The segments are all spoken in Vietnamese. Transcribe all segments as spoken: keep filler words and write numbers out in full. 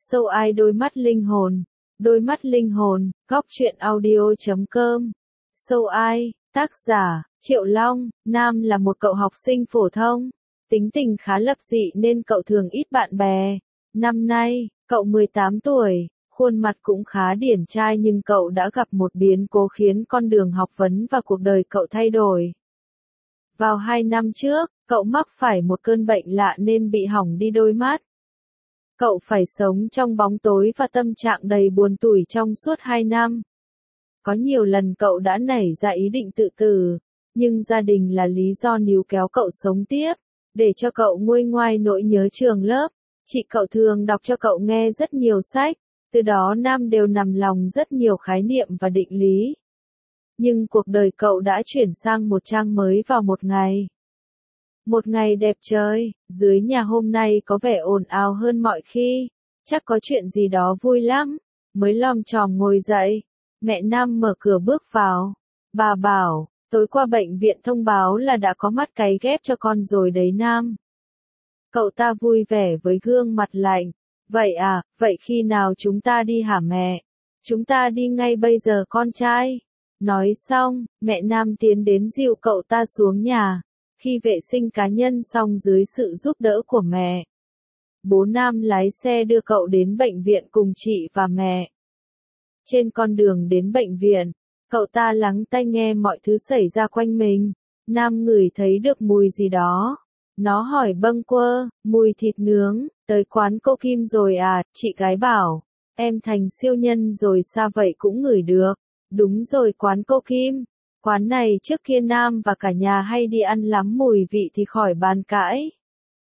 Sâu ai đôi mắt linh hồn, đôi mắt linh hồn, góc truyện audio chấm com. Sâu ai, tác giả, Triệu Long, nam là một cậu học sinh phổ thông, tính tình khá lập dị nên cậu thường ít bạn bè. Năm nay, cậu mười tám tuổi, khuôn mặt cũng khá điển trai nhưng cậu đã gặp một biến cố khiến con đường học vấn và cuộc đời cậu thay đổi. Vào hai năm trước, cậu mắc phải một cơn bệnh lạ nên bị hỏng đi đôi mắt. Cậu phải sống trong bóng tối và tâm trạng đầy buồn tủi trong suốt hai năm. Có nhiều lần cậu đã nảy ra ý định tự tử, nhưng gia đình là lý do níu kéo cậu sống tiếp, để cho cậu nguôi ngoai nỗi nhớ trường lớp. Chị cậu thường đọc cho cậu nghe rất nhiều sách, từ đó Nam đều nằm lòng rất nhiều khái niệm và định lý. Nhưng cuộc đời cậu đã chuyển sang một trang mới vào một ngày. Một ngày đẹp trời, dưới nhà hôm nay có vẻ ồn ào hơn mọi khi, chắc có chuyện gì đó vui lắm. Mới lom chòm ngồi dậy, mẹ Nam mở cửa bước vào. Bà bảo, tối qua bệnh viện thông báo là đã có mắt cấy ghép cho con rồi đấy Nam. Cậu ta vui vẻ với gương mặt lạnh. Vậy à, vậy khi nào chúng ta đi hả mẹ? Chúng ta đi ngay bây giờ con trai. Nói xong, mẹ Nam tiến đến dìu cậu ta xuống nhà. Khi vệ sinh cá nhân xong dưới sự giúp đỡ của mẹ, bố Nam lái xe đưa cậu đến bệnh viện cùng chị và mẹ. Trên con đường đến bệnh viện, cậu ta lắng tai nghe mọi thứ xảy ra quanh mình. Nam ngửi thấy được mùi gì đó. Nó hỏi bâng quơ, mùi thịt nướng, tới quán cô Kim rồi à? Chị gái bảo, em thành siêu nhân rồi sao vậy cũng ngửi được. Đúng rồi, quán cô Kim. Quán này trước kia Nam và cả nhà hay đi ăn lắm, mùi vị thì khỏi bàn cãi.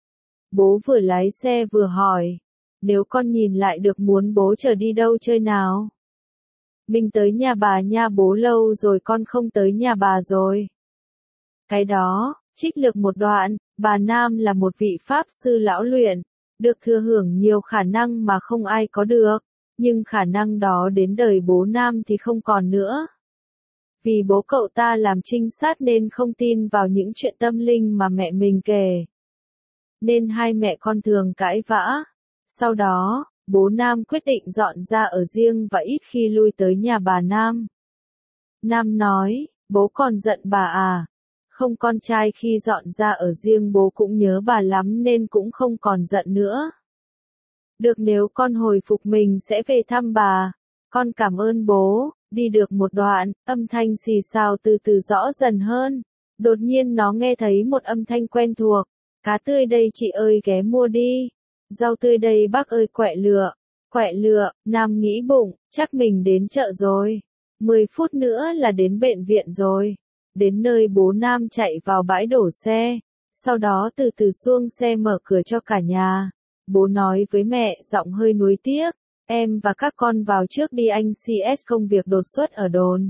Bố vừa lái xe vừa hỏi, nếu con nhìn lại được muốn bố chở đi đâu chơi nào? Mình tới nhà bà nha bố, lâu rồi con không tới nhà bà rồi. Cái đó, trích lược một đoạn, bà Nam là một vị pháp sư lão luyện, được thừa hưởng nhiều khả năng mà không ai có được, nhưng khả năng đó đến đời bố Nam thì không còn nữa. Vì bố cậu ta làm trinh sát nên không tin vào những chuyện tâm linh mà mẹ mình kể. Nên hai mẹ con thường cãi vã. Sau đó, bố Nam quyết định dọn ra ở riêng và ít khi lui tới nhà bà Nam. Nam nói, bố còn giận bà à? Không, con trai khi dọn ra ở riêng bố cũng nhớ bà lắm nên cũng không còn giận nữa. Được, nếu con hồi phục mình sẽ về thăm bà. Con cảm ơn bố. Đi được một đoạn, âm thanh xì xào từ từ rõ dần hơn. Đột nhiên nó nghe thấy một âm thanh quen thuộc. Cá tươi đây chị ơi, ghé mua đi. Rau tươi đây bác ơi, quẹ lựa. Quẹ lựa, Nam nghĩ bụng, chắc mình đến chợ rồi. mười phút nữa là đến bệnh viện rồi. Đến nơi bố Nam chạy vào bãi đổ xe. Sau đó từ từ xuống xe mở cửa cho cả nhà. Bố nói với mẹ, giọng hơi nuối tiếc. Em và các con vào trước đi, anh xê ét công việc đột xuất ở đồn.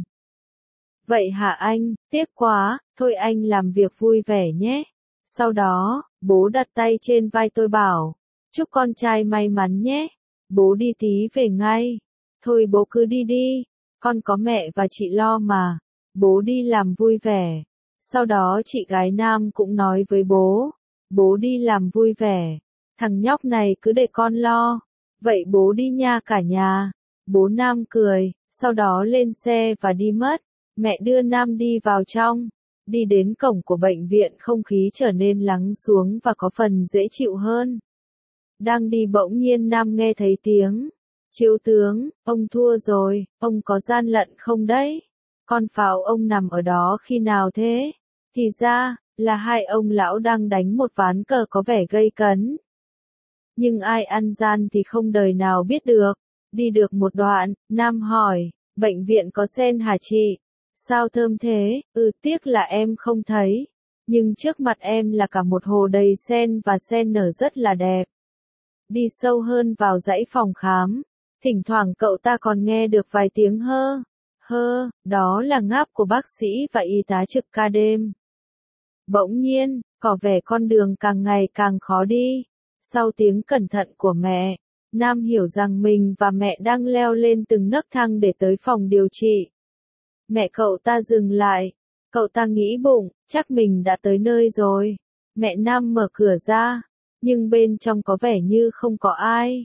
Vậy hả anh, tiếc quá, thôi anh làm việc vui vẻ nhé. Sau đó, bố đặt tay trên vai tôi bảo, chúc con trai may mắn nhé. Bố đi tí về ngay. Thôi bố cứ đi đi, con có mẹ và chị lo mà. Bố đi làm vui vẻ. Sau đó chị gái Nam cũng nói với bố, bố đi làm vui vẻ. Thằng nhóc này cứ để con lo. Vậy bố đi nha cả nhà. Bố Nam cười, sau đó lên xe và đi mất. Mẹ đưa Nam đi vào trong. Đi đến cổng của bệnh viện, không khí trở nên lắng xuống và có phần dễ chịu hơn. Đang đi bỗng nhiên Nam nghe thấy tiếng. Chiếu tướng, ông thua rồi, ông có gian lận không đấy? Con pháo ông nằm ở đó khi nào thế? Thì ra, là hai ông lão đang đánh một ván cờ có vẻ gây cấn. Nhưng ai ăn gian thì không đời nào biết được. Đi được một đoạn, Nam hỏi, bệnh viện có sen hả chị? Sao thơm thế? Ừ, tiếc là em không thấy. Nhưng trước mặt em là cả một hồ đầy sen và sen nở rất là đẹp. Đi sâu hơn vào dãy phòng khám. Thỉnh thoảng cậu ta còn nghe được vài tiếng hơ, hơ, đó là ngáp của bác sĩ và y tá trực ca đêm. Bỗng nhiên, có vẻ con đường càng ngày càng khó đi. Sau tiếng cẩn thận của mẹ, Nam hiểu rằng mình và mẹ đang leo lên từng nấc thang để tới phòng điều trị. Mẹ cậu ta dừng lại. Cậu ta nghĩ bụng, chắc mình đã tới nơi rồi. Mẹ Nam mở cửa ra, nhưng bên trong có vẻ như không có ai.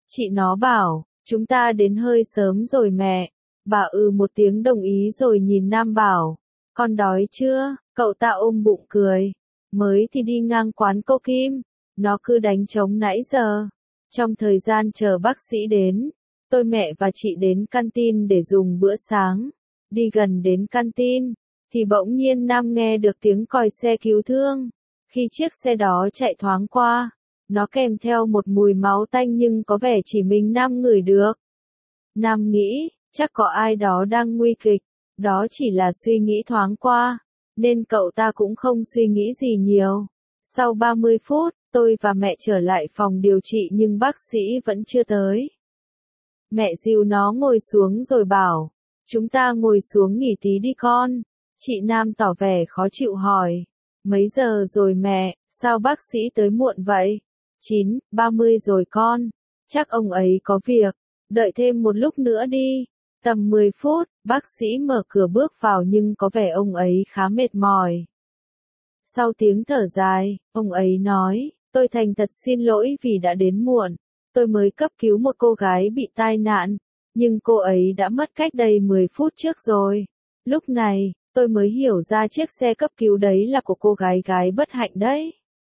Chị nó bảo, chúng ta đến hơi sớm rồi mẹ. Bà ừ một tiếng đồng ý rồi nhìn Nam bảo, con đói chưa? Cậu ta ôm bụng cười. Mới thì đi ngang quán cô Kim, nó cứ đánh trống nãy giờ. Trong thời gian chờ bác sĩ đến, tôi mẹ và chị đến canteen để dùng bữa sáng. Đi gần đến canteen, thì bỗng nhiên Nam nghe được tiếng còi xe cứu thương. Khi chiếc xe đó chạy thoáng qua, nó kèm theo một mùi máu tanh nhưng có vẻ chỉ mình Nam ngửi được. Nam nghĩ, chắc có ai đó đang nguy kịch, đó chỉ là suy nghĩ thoáng qua, nên cậu ta cũng không suy nghĩ gì nhiều. Sau ba mươi phút, tôi và mẹ trở lại phòng điều trị nhưng bác sĩ vẫn chưa tới. Mẹ dìu nó ngồi xuống rồi bảo, chúng ta ngồi xuống nghỉ tí đi con. Chị Nam tỏ vẻ khó chịu hỏi, mấy giờ rồi mẹ, sao bác sĩ tới muộn vậy? chín, ba mươi rồi con, chắc ông ấy có việc, đợi thêm một lúc nữa đi. Tầm mười phút, bác sĩ mở cửa bước vào nhưng có vẻ ông ấy khá mệt mỏi. Sau tiếng thở dài, ông ấy nói, tôi thành thật xin lỗi vì đã đến muộn. Tôi mới cấp cứu một cô gái bị tai nạn, nhưng cô ấy đã mất cách đây mười phút trước rồi. Lúc này, tôi mới hiểu ra chiếc xe cấp cứu đấy là của cô gái gái bất hạnh đấy.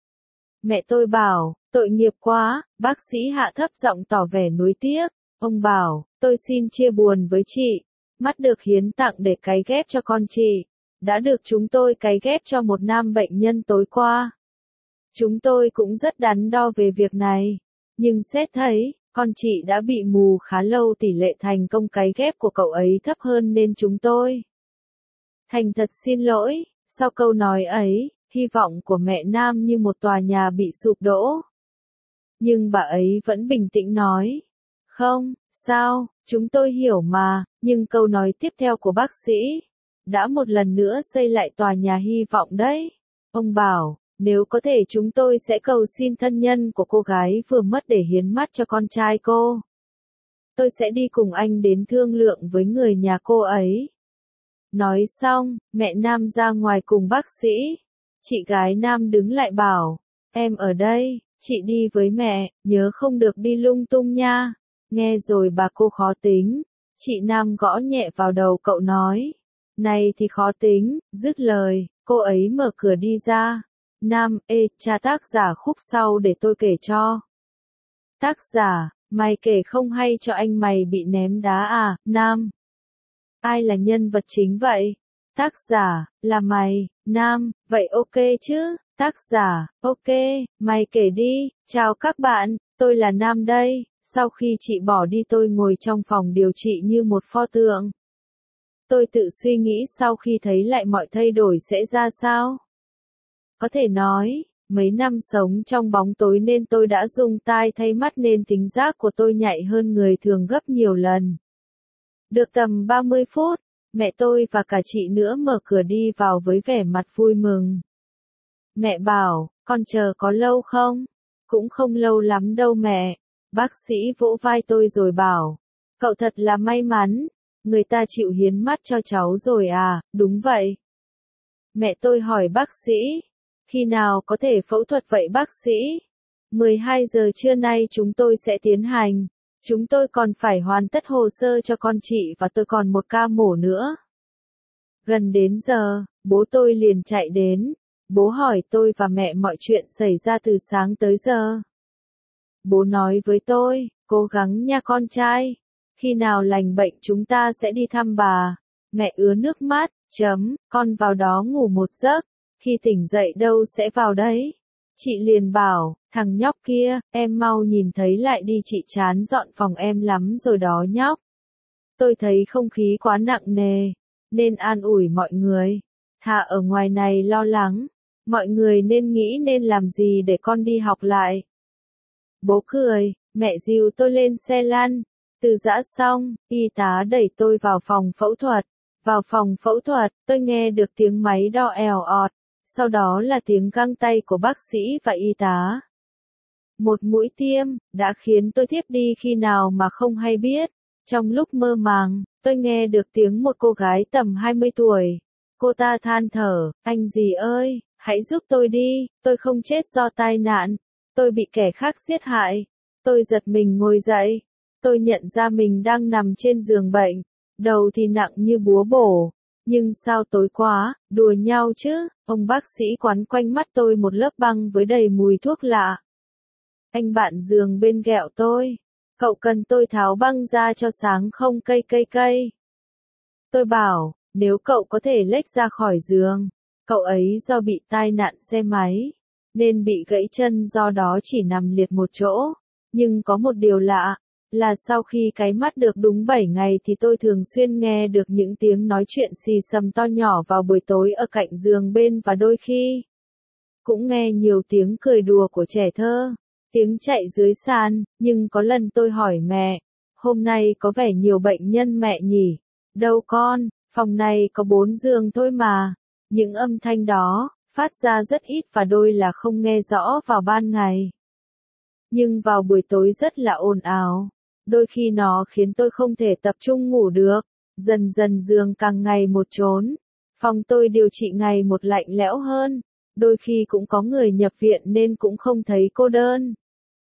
Mẹ tôi bảo, tội nghiệp quá, bác sĩ hạ thấp giọng tỏ vẻ nuối tiếc. Ông bảo, tôi xin chia buồn với chị, mắt được hiến tặng để cấy ghép cho con chị, đã được chúng tôi cấy ghép cho một nam bệnh nhân tối qua. Chúng tôi cũng rất đắn đo về việc này, nhưng xét thấy, con chị đã bị mù khá lâu, tỷ lệ thành công cấy ghép của cậu ấy thấp hơn nên chúng tôi thành thật xin lỗi. Sau câu nói ấy, hy vọng của mẹ Nam như một tòa nhà bị sụp đổ. Nhưng bà ấy vẫn bình tĩnh nói, không, sao, chúng tôi hiểu mà, nhưng câu nói tiếp theo của bác sĩ đã một lần nữa xây lại tòa nhà hy vọng đấy. Ông bảo, nếu có thể chúng tôi sẽ cầu xin thân nhân của cô gái vừa mất để hiến mắt cho con trai cô. Tôi sẽ đi cùng anh đến thương lượng với người nhà cô ấy. Nói xong, mẹ Nam ra ngoài cùng bác sĩ. Chị gái Nam đứng lại bảo, em ở đây, chị đi với mẹ, nhớ không được đi lung tung nha. Nghe rồi bà cô khó tính. Chị Nam gõ nhẹ vào đầu cậu nói, này thì khó tính, dứt lời, cô ấy mở cửa đi ra. Nam, ê, cha tác giả khúc sau để tôi kể cho. Tác giả, mày kể không hay cho anh mày bị ném đá à? Nam, ai là nhân vật chính vậy? Tác giả, là mày. Nam, vậy ok chứ? Tác giả, ok, mày kể đi. Chào các bạn, tôi là Nam đây. Sau khi chị bỏ đi tôi ngồi trong phòng điều trị như một pho tượng. Tôi tự suy nghĩ sau khi thấy lại mọi thay đổi sẽ ra sao. Có thể nói, mấy năm sống trong bóng tối nên tôi đã dùng tai thay mắt nên tính giác của tôi nhạy hơn người thường gấp nhiều lần. Được tầm ba mươi phút, mẹ tôi và cả chị nữa mở cửa đi vào với vẻ mặt vui mừng. Mẹ bảo, con chờ có lâu không? Cũng không lâu lắm đâu mẹ. Bác sĩ vỗ vai tôi rồi bảo, cậu thật là may mắn, người ta chịu hiến mắt cho cháu rồi à? Đúng vậy. Mẹ tôi hỏi bác sĩ, khi nào có thể phẫu thuật vậy bác sĩ? mười hai giờ trưa nay chúng tôi sẽ tiến hành. Chúng tôi còn phải hoàn tất hồ sơ cho con chị và tôi còn một ca mổ nữa. Gần đến giờ, bố tôi liền chạy đến. Bố hỏi tôi và mẹ mọi chuyện xảy ra từ sáng tới giờ. Bố nói với tôi, cố gắng nha con trai. Khi nào lành bệnh chúng ta sẽ đi thăm bà. Mẹ ứa nước mắt, chấm, con vào đó ngủ một giấc. Khi tỉnh dậy đâu sẽ vào đấy. Chị liền bảo, thằng nhóc kia, em mau nhìn thấy lại đi, chị chán dọn phòng em lắm rồi đó nhóc. Tôi thấy không khí quá nặng nề, nên an ủi mọi người. Thà ở ngoài này lo lắng, mọi người nên nghĩ nên làm gì để con đi học lại. Bố cười, mẹ dìu tôi lên xe lăn. Từ giã xong, y tá đẩy tôi vào phòng phẫu thuật. Vào phòng phẫu thuật, tôi nghe được tiếng máy đo èo ọt. Sau đó là tiếng găng tay của bác sĩ và y tá. Một mũi tiêm, đã khiến tôi thiếp đi khi nào mà không hay biết. Trong lúc mơ màng, tôi nghe được tiếng một cô gái tầm hai mươi tuổi. Cô ta than thở, anh dì ơi, hãy giúp tôi đi, tôi không chết do tai nạn. Tôi bị kẻ khác giết hại. Tôi giật mình ngồi dậy. Tôi nhận ra mình đang nằm trên giường bệnh. Đầu thì nặng như búa bổ. Nhưng sao tối quá, đùa nhau chứ, ông bác sĩ quán quanh mắt tôi một lớp băng với đầy mùi thuốc lạ. Anh bạn giường bên ghẹo tôi. Cậu cần tôi tháo băng ra cho sáng không cây cây cây. Tôi bảo, nếu cậu có thể lếch ra khỏi giường. Cậu ấy do bị tai nạn xe máy, nên bị gãy chân do đó chỉ nằm liệt một chỗ. Nhưng có một điều lạ, là sau khi cái mắt được đúng bảy ngày thì tôi thường xuyên nghe được những tiếng nói chuyện xì xầm to nhỏ vào buổi tối ở cạnh giường bên và đôi khi cũng nghe nhiều tiếng cười đùa của trẻ thơ, tiếng chạy dưới sàn, nhưng có lần tôi hỏi mẹ, hôm nay có vẻ nhiều bệnh nhân mẹ nhỉ? Đâu con, phòng này có bốn giường thôi mà. Những âm thanh đó, phát ra rất ít và đôi là không nghe rõ vào ban ngày. Nhưng vào buổi tối rất là ồn ào. Đôi khi nó khiến tôi không thể tập trung ngủ được. Dần dần giường càng ngày một trốn. Phòng tôi điều trị ngày một lạnh lẽo hơn. Đôi khi cũng có người nhập viện nên cũng không thấy cô đơn.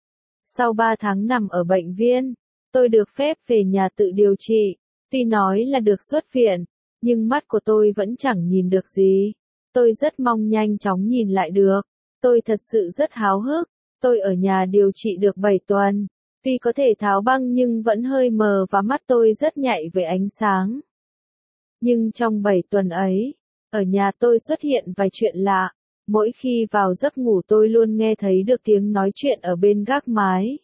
Sau ba tháng nằm ở bệnh viện, tôi được phép về nhà tự điều trị. Tuy nói là được xuất viện, nhưng mắt của tôi vẫn chẳng nhìn được gì. Tôi rất mong nhanh chóng nhìn lại được. Tôi thật sự rất háo hức. Tôi ở nhà điều trị được bảy tuần. Tuy có thể tháo băng nhưng vẫn hơi mờ và mắt tôi rất nhạy với ánh sáng. Nhưng trong bảy tuần ấy, ở nhà tôi xuất hiện vài chuyện lạ. Mỗi khi vào giấc ngủ tôi luôn nghe thấy được tiếng nói chuyện ở bên gác mái.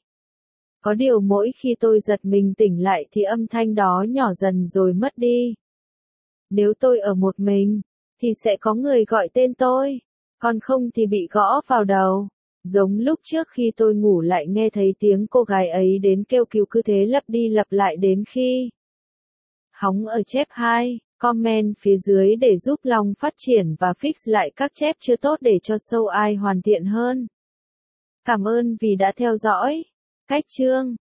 Có điều mỗi khi tôi giật mình tỉnh lại thì âm thanh đó nhỏ dần rồi mất đi. Nếu tôi ở một mình, thì sẽ có người gọi tên tôi, còn không thì bị gõ vào đầu. Giống lúc trước khi tôi ngủ lại nghe thấy tiếng cô gái ấy đến kêu cứu, cứ thế lặp đi lặp lại đến khi. Hóng ở chép hai, comment phía dưới để giúp Long phát triển và fix lại các chép chưa tốt để cho show ai hoàn thiện hơn. Cảm ơn vì đã theo dõi. Cách chương